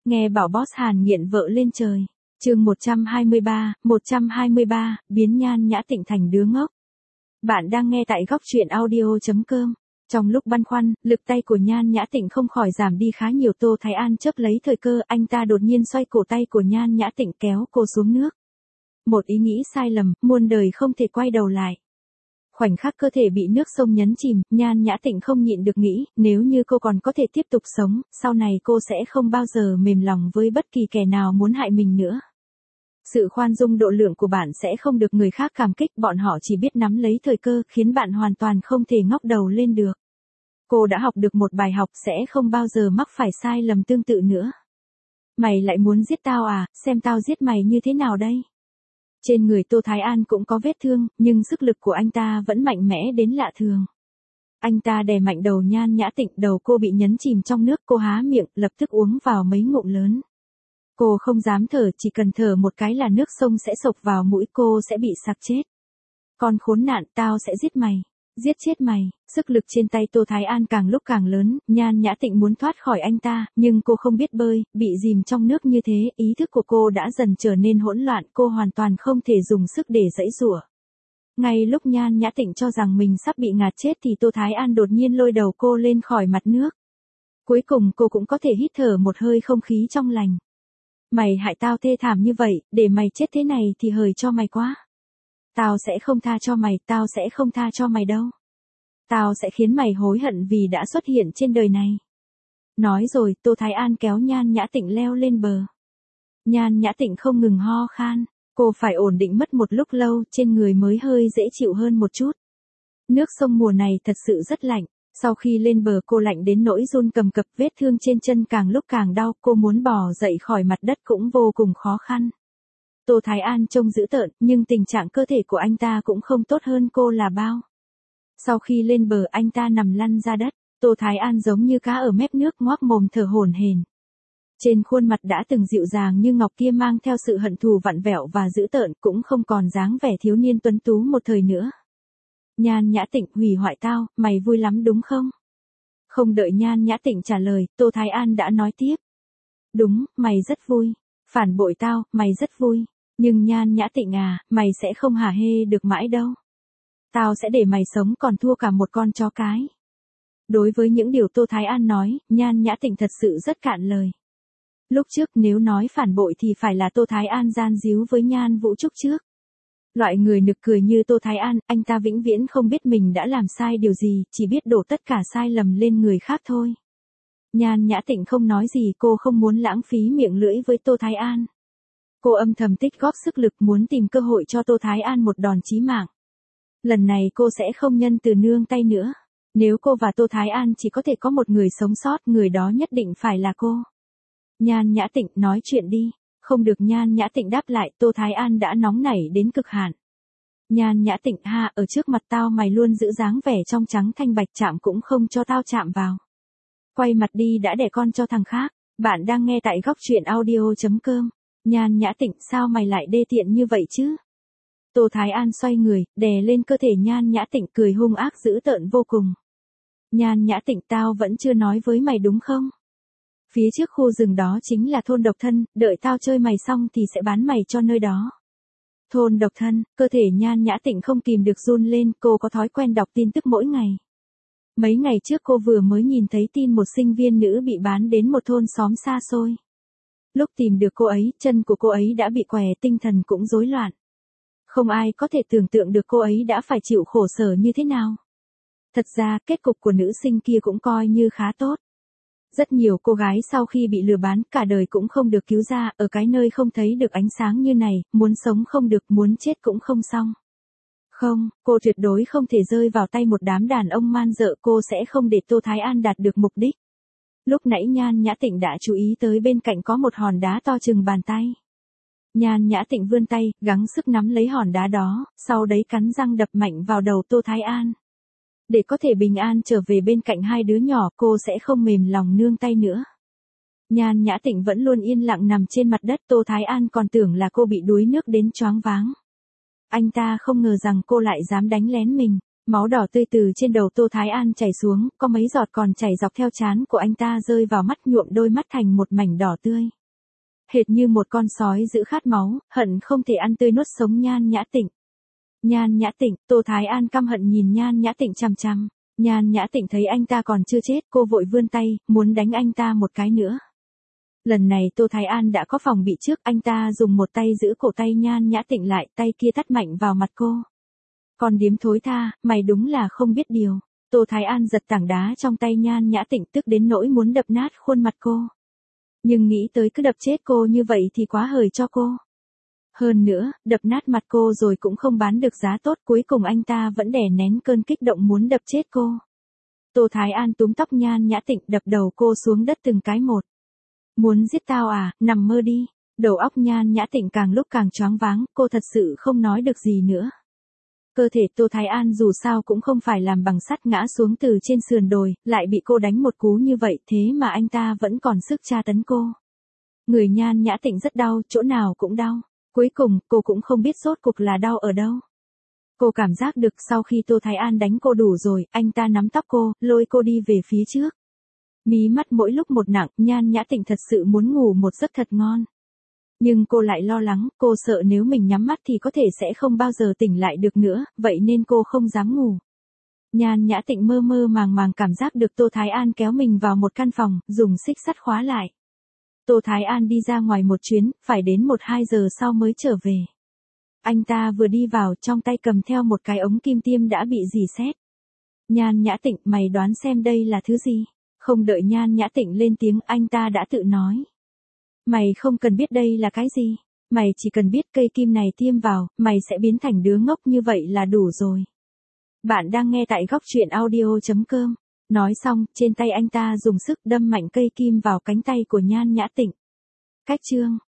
Nghe bảo boss Hàn nghiện vợ lên trời. Chương 123, biến Nhan Nhã Tịnh thành đứa ngốc. Bạn đang nghe tại góc truyện audio.com. Trong lúc băn khoăn, lực tay của Nhan Nhã Tịnh không khỏi giảm đi khá nhiều. Tô Thái An chớp lấy thời cơ, anh ta đột nhiên xoay cổ tay của Nhan Nhã Tịnh kéo cô xuống nước. Một ý nghĩ sai lầm, muôn đời không thể quay đầu lại. Khoảnh khắc cơ thể bị nước sông nhấn chìm, Nhan Nhã Tịnh không nhịn được nghĩ, nếu như cô còn có thể tiếp tục sống, sau này cô sẽ không bao giờ mềm lòng với bất kỳ kẻ nào muốn hại mình nữa. Sự khoan dung độ lượng của bạn sẽ không được người khác cảm kích, bọn họ chỉ biết nắm lấy thời cơ, khiến bạn hoàn toàn không thể ngóc đầu lên được. Cô đã học được một bài học, sẽ không bao giờ mắc phải sai lầm tương tự nữa. Mày lại muốn giết tao à, xem tao giết mày như thế nào đây? Trên người Tô Thái An cũng có vết thương, nhưng sức lực của anh ta vẫn mạnh mẽ đến lạ thường. Anh ta đè mạnh đầu Nhan Nhã Tịnh, đầu cô bị nhấn chìm trong nước, cô há miệng, lập tức uống vào mấy ngụm lớn. Cô không dám thở, chỉ cần thở một cái là nước sông sẽ xộc vào mũi, cô sẽ bị sặc chết. Con khốn nạn, tao sẽ giết mày. Giết chết mày. Sức lực trên tay Tô Thái An càng lúc càng lớn, Nhan Nhã Tịnh muốn thoát khỏi anh ta, nhưng cô không biết bơi, bị dìm trong nước như thế, ý thức của cô đã dần trở nên hỗn loạn, cô hoàn toàn không thể dùng sức để giãy giụa. Ngay lúc Nhan Nhã Tịnh cho rằng mình sắp bị ngạt chết thì Tô Thái An đột nhiên lôi đầu cô lên khỏi mặt nước. Cuối cùng cô cũng có thể hít thở một hơi không khí trong lành. Mày hại tao thê thảm như vậy, để mày chết thế này thì hời cho mày quá. Tao sẽ không tha cho mày, tao sẽ không tha cho mày đâu. Tao sẽ khiến mày hối hận vì đã xuất hiện trên đời này. Nói rồi, Tô Thái An kéo Nhan Nhã Tịnh leo lên bờ. Nhan Nhã Tịnh không ngừng ho khan, cô phải ổn định mất một lúc lâu, trên người mới hơi dễ chịu hơn một chút. Nước sông mùa này thật sự rất lạnh. Sau khi lên bờ cô lạnh đến nỗi run cầm cập, vết thương trên chân càng lúc càng đau, cô muốn bò dậy khỏi mặt đất cũng vô cùng khó khăn. Tô Thái An trông dữ tợn, nhưng tình trạng cơ thể của anh ta cũng không tốt hơn cô là bao. Sau khi lên bờ anh ta nằm lăn ra đất, Tô Thái An giống như cá ở mép nước, ngoác mồm thở hổn hển. Trên khuôn mặt đã từng dịu dàng như ngọc kia mang theo sự hận thù vặn vẹo và dữ tợn, cũng không còn dáng vẻ thiếu niên tuấn tú một thời nữa. Nhan Nhã Tịnh, hủy hoại tao, mày vui lắm đúng không? Không đợi Nhan Nhã Tịnh trả lời, Tô Thái An đã nói tiếp. Đúng, mày rất vui. Phản bội tao, mày rất vui. Nhưng Nhan Nhã Tịnh à, mày sẽ không hả hê được mãi đâu. Tao sẽ để mày sống còn thua cả một con chó cái. Đối với những điều Tô Thái An nói, Nhan Nhã Tịnh thật sự rất cạn lời. Lúc trước nếu nói phản bội thì phải là Tô Thái An gian díu với Nhan Vũ Trúc trước. Loại người nực cười như Tô Thái An, anh ta vĩnh viễn không biết mình đã làm sai điều gì, chỉ biết đổ tất cả sai lầm lên người khác thôi. Nhan Nhã Tịnh không nói gì, cô không muốn lãng phí miệng lưỡi với Tô Thái An. Cô âm thầm tích góp sức lực muốn tìm cơ hội cho Tô Thái An một đòn chí mạng. Lần này cô sẽ không nhân từ nương tay nữa. Nếu cô và Tô Thái An chỉ có thể có một người sống sót, người đó nhất định phải là cô. Nhan Nhã Tịnh, nói chuyện đi. Không được. Nhan Nhã Tịnh đáp lại, Tô Thái An đã nóng nảy đến cực hạn. Nhan Nhã Tịnh, ha, ở trước mặt tao mày luôn giữ dáng vẻ trong trắng thanh bạch, chạm cũng không cho tao chạm vào. Quay mặt đi, đã đẻ con cho thằng khác. Bạn đang nghe tại góc truyện audio.com. Nhan Nhã Tịnh, sao mày lại đê tiện như vậy chứ? Tô Thái An xoay người, đè lên cơ thể Nhan Nhã Tịnh, cười hung ác dữ tợn vô cùng. Nhan Nhã Tịnh, tao vẫn chưa nói với mày đúng không? Phía trước khu rừng đó chính là thôn độc thân, đợi tao chơi mày xong thì sẽ bán mày cho nơi đó. Thôn độc thân, cơ thể Nhan Nhã Tịnh không kìm được run lên, cô có thói quen đọc tin tức mỗi ngày. Mấy ngày trước cô vừa mới nhìn thấy tin một sinh viên nữ bị bán đến một thôn xóm xa xôi. Lúc tìm được cô ấy, chân của cô ấy đã bị què, tinh thần cũng rối loạn. Không ai có thể tưởng tượng được cô ấy đã phải chịu khổ sở như thế nào. Thật ra, kết cục của nữ sinh kia cũng coi như khá tốt. Rất nhiều cô gái sau khi bị lừa bán, cả đời cũng không được cứu ra, ở cái nơi không thấy được ánh sáng như này, muốn sống không được, muốn chết cũng không xong. Không, cô tuyệt đối không thể rơi vào tay một đám đàn ông man dợ, cô sẽ không để Tô Thái An đạt được mục đích. Lúc nãy Nhan Nhã Tịnh đã chú ý tới bên cạnh có một hòn đá to chừng bàn tay. Nhan Nhã Tịnh vươn tay, gắng sức nắm lấy hòn đá đó, sau đấy cắn răng đập mạnh vào đầu Tô Thái An. Để có thể bình an trở về bên cạnh hai đứa nhỏ, cô sẽ không mềm lòng nương tay nữa. Nhan Nhã Tịnh vẫn luôn yên lặng nằm trên mặt đất, Tô Thái An còn tưởng là cô bị đuối nước đến choáng váng. Anh ta không ngờ rằng cô lại dám đánh lén mình. Máu đỏ tươi từ trên đầu Tô Thái An chảy xuống, có mấy giọt còn chảy dọc theo trán của anh ta rơi vào mắt, nhuộm đôi mắt thành một mảnh đỏ tươi. hệt như một con sói giữ khát máu, hận không thể ăn tươi nuốt sống Nhan Nhã Tịnh. Nhan Nhã Tịnh, Tô Thái An căm hận nhìn Nhan Nhã Tịnh chằm chằm. Nhan Nhã Tịnh thấy anh ta còn chưa chết, cô vội vươn tay, muốn đánh anh ta một cái nữa. Lần này Tô Thái An đã có phòng bị trước, anh ta dùng một tay giữ cổ tay Nhan Nhã Tịnh lại, tay kia tát mạnh vào mặt cô. Con điếm thối tha, mày đúng là không biết điều. Tô Thái An giật tảng đá trong tay Nhan Nhã Tịnh, tức đến nỗi muốn đập nát khuôn mặt cô. Nhưng nghĩ tới cứ đập chết cô như vậy thì quá hời cho cô. Hơn nữa, đập nát mặt cô rồi cũng không bán được giá tốt, cuối cùng anh ta vẫn đè nén cơn kích động muốn đập chết cô. Tô Thái An túm tóc Nhan Nhã Tịnh, đập đầu cô xuống đất từng cái một. Muốn giết tao à, nằm mơ đi. Đầu óc Nhan Nhã Tịnh càng lúc càng choáng váng, cô thật sự không nói được gì nữa. Cơ thể Tô Thái An dù sao cũng không phải làm bằng sắt, ngã xuống từ trên sườn đồi, lại bị cô đánh một cú như vậy, thế mà anh ta vẫn còn sức tra tấn cô. Người Nhan Nhã Tịnh rất đau, chỗ nào cũng đau. Cuối cùng, cô cũng không biết rốt cuộc là đau ở đâu. Cô cảm giác được sau khi Tô Thái An đánh cô đủ rồi, anh ta nắm tóc cô, lôi cô đi về phía trước. Mí mắt mỗi lúc một nặng, Nhan Nhã Tịnh thật sự muốn ngủ một giấc thật ngon. Nhưng cô lại lo lắng, cô sợ nếu mình nhắm mắt thì có thể sẽ không bao giờ tỉnh lại được nữa, vậy nên cô không dám ngủ. Nhan Nhã Tịnh mơ mơ màng màng cảm giác được Tô Thái An kéo mình vào một căn phòng, dùng xích sắt khóa lại. Tô Thái An đi ra ngoài một chuyến, phải đến 1-2 giờ sau mới trở về. Anh ta vừa đi vào, trong tay cầm theo một cái ống kim tiêm đã bị rỉ sét. Nhan Nhã Tịnh, mày đoán xem đây là thứ gì? Không đợi Nhan Nhã Tịnh lên tiếng, anh ta đã tự nói. Mày không cần biết đây là cái gì. Mày chỉ cần biết cây kim này tiêm vào, mày sẽ biến thành đứa ngốc như vậy là đủ rồi. Bạn đang nghe tại góc truyện audio.com. Nói xong, trên tay anh ta dùng sức đâm mạnh cây kim vào cánh tay của Nhan Nhã Tịnh. Cách chương